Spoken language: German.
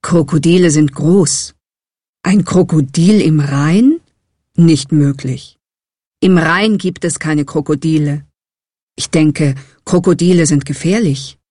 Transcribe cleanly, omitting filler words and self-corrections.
Krokodile sind groß. Ein Krokodil im Rhein? Nicht möglich. Im Rhein gibt es keine Krokodile. Ich denke, Krokodile sind gefährlich.